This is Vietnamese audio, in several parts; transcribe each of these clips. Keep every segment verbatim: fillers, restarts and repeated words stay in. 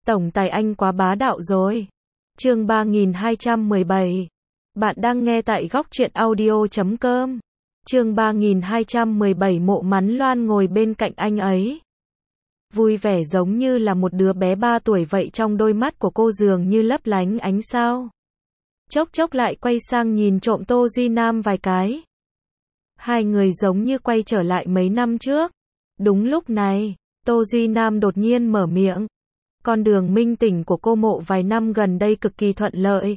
Tổng tài anh quá bá đạo rồi. Chương ba nghìn hai trăm mười bảy. Bạn đang nghe tại góc truyện audio chấm com. Chương ba nghìn hai trăm mười bảy. Mộ Mẫn Loan ngồi bên cạnh anh ấy. Vui vẻ giống như là một đứa bé ba tuổi vậy, trong đôi mắt của cô dường như lấp lánh ánh sao. Chốc chốc lại quay sang nhìn trộm Tô Duy Nam vài cái. Hai người giống như quay trở lại mấy năm trước. Đúng lúc này, Tô Duy Nam đột nhiên mở miệng. Con đường minh tỉnh của cô Mộ vài năm gần đây cực kỳ thuận lợi.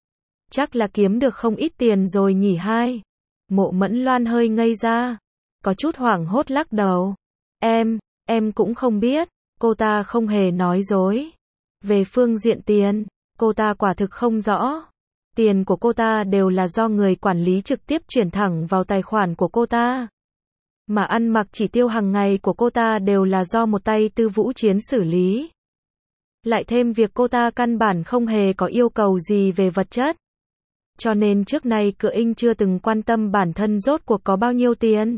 Chắc là kiếm được không ít tiền rồi nhỉ hai. Mộ Mẫn Loan hơi ngây ra. Có chút hoảng hốt lắc đầu. Em, em cũng không biết. Cô ta không hề nói dối. Về phương diện tiền, cô ta quả thực không rõ. Tiền của cô ta đều là do người quản lý trực tiếp chuyển thẳng vào tài khoản của cô ta. Mà ăn mặc chỉ tiêu hàng ngày của cô ta đều là do một tay Tư Vũ Chiến xử lý. Lại thêm việc cô ta căn bản không hề có yêu cầu gì về vật chất. Cho nên trước nay Cự Inh chưa từng quan tâm bản thân rốt cuộc có bao nhiêu tiền.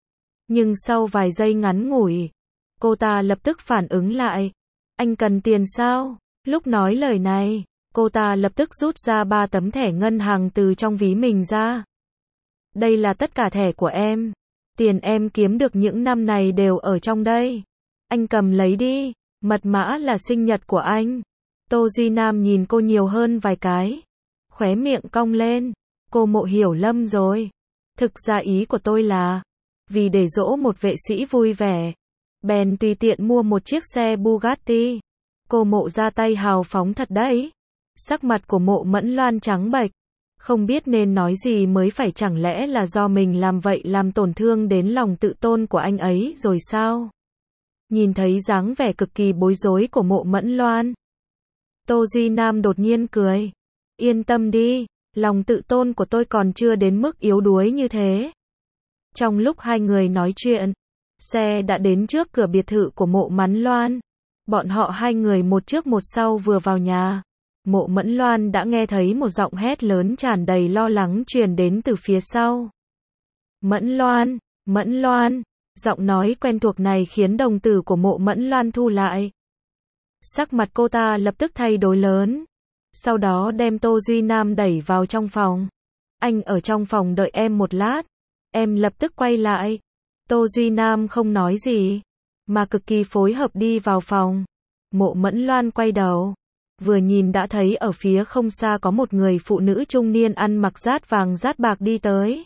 Nhưng sau vài giây ngắn ngủi, cô ta lập tức phản ứng lại. Anh cần tiền sao? Lúc nói lời này, cô ta lập tức rút ra ba tấm thẻ ngân hàng từ trong ví mình ra. Đây là tất cả thẻ của em. Tiền em kiếm được những năm này đều ở trong đây. Anh cầm lấy đi. Mật mã là sinh nhật của anh. Tô Duy Nam nhìn cô nhiều hơn vài cái. Khóe miệng cong lên. Cô Mộ hiểu lầm rồi. Thực ra ý của tôi là, vì để dỗ một vệ sĩ vui vẻ, bèn tùy tiện mua một chiếc xe Bugatti. Cô Mộ ra tay hào phóng thật đấy. Sắc mặt của Mộ Mẫn Loan trắng bệch. Không biết nên nói gì mới phải, chẳng lẽ là do mình làm vậy làm tổn thương đến lòng tự tôn của anh ấy rồi sao? Nhìn thấy dáng vẻ cực kỳ bối rối của Mộ Mẫn Loan, Tô Duy Nam đột nhiên cười. Yên tâm đi, lòng tự tôn của tôi còn chưa đến mức yếu đuối như thế. Trong lúc hai người nói chuyện, xe đã đến trước cửa biệt thự của Mộ Mẫn Loan. Bọn họ hai người một trước một sau vừa vào nhà. Mộ Mẫn Loan đã nghe thấy một giọng hét lớn tràn đầy lo lắng truyền đến từ phía sau. Mẫn Loan, Mẫn Loan. Giọng nói quen thuộc này khiến đồng tử của Mộ Mẫn Loan thu lại. Sắc mặt cô ta lập tức thay đổi lớn. Sau đó đem Tô Duy Nam đẩy vào trong phòng. Anh ở trong phòng đợi em một lát. Em lập tức quay lại. Tô Duy Nam không nói gì, mà cực kỳ phối hợp đi vào phòng. Mộ Mẫn Loan quay đầu. Vừa nhìn đã thấy ở phía không xa có một người phụ nữ trung niên ăn mặc rát vàng rát bạc đi tới.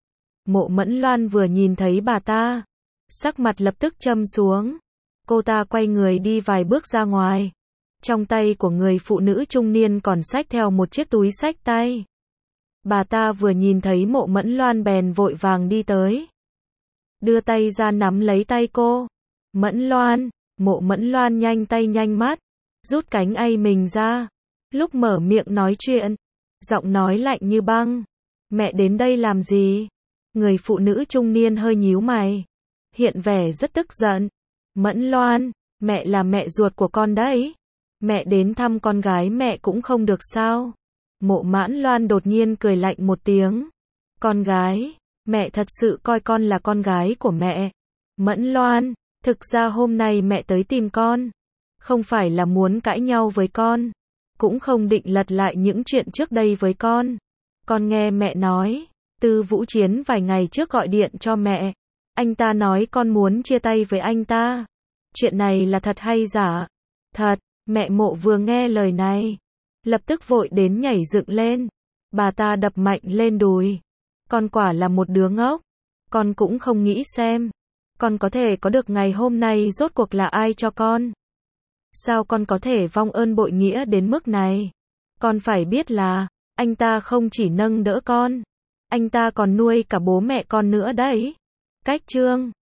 Mộ Mẫn Loan vừa nhìn thấy bà ta, sắc mặt lập tức châm xuống. Cô ta quay người đi vài bước ra ngoài. Trong tay của người phụ nữ trung niên còn xách theo một chiếc túi xách tay. Bà ta vừa nhìn thấy Mộ Mẫn Loan bèn vội vàng đi tới. Đưa tay ra nắm lấy tay cô. Mẫn Loan. Mộ Mẫn Loan nhanh tay nhanh mắt, rút cánh tay mình ra. Lúc mở miệng nói chuyện, giọng nói lạnh như băng. Mẹ đến đây làm gì? Người phụ nữ trung niên hơi nhíu mày, hiện vẻ rất tức giận. Mẫn Loan, mẹ là mẹ ruột của con đấy. Mẹ đến thăm con gái mẹ cũng không được sao? Mộ Mẫn Loan đột nhiên cười lạnh một tiếng. Con gái? Mẹ thật sự coi con là con gái của mẹ. Mẫn Loan, thực ra hôm nay mẹ tới tìm con, không phải là muốn cãi nhau với con, cũng không định lật lại những chuyện trước đây với con. Con nghe mẹ nói, Tư Vũ Chiến vài ngày trước gọi điện cho mẹ. Anh ta nói con muốn chia tay với anh ta. Chuyện này là thật hay giả? Thật. Mẹ Mộ vừa nghe lời này, lập tức vội đến nhảy dựng lên. Bà ta đập mạnh lên đùi. Con quả là một đứa ngốc. Con cũng không nghĩ xem con có thể có được ngày hôm nay rốt cuộc là ai cho con. Sao con có thể vong ơn bội nghĩa đến mức này? Con phải biết là, anh ta không chỉ nâng đỡ con, anh ta còn nuôi cả bố mẹ con nữa đấy. Cách chương